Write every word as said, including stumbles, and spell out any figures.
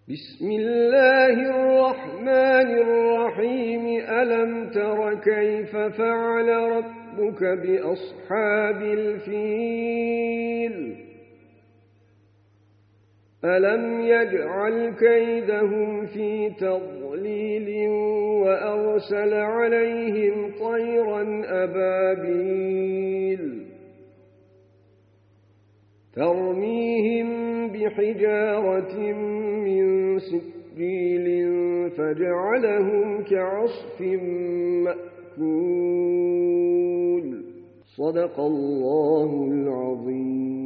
بسم الله الرحمن الرحيم ألم تر كيف فعل ربك بأصحاب الفيل ألم يجعل كيدهم في تضليل وأرسل عليهم طيرا أبابيل ترميهم بحجارة من سجيل فجعلهم كعصف مأكول صدق الله العظيم.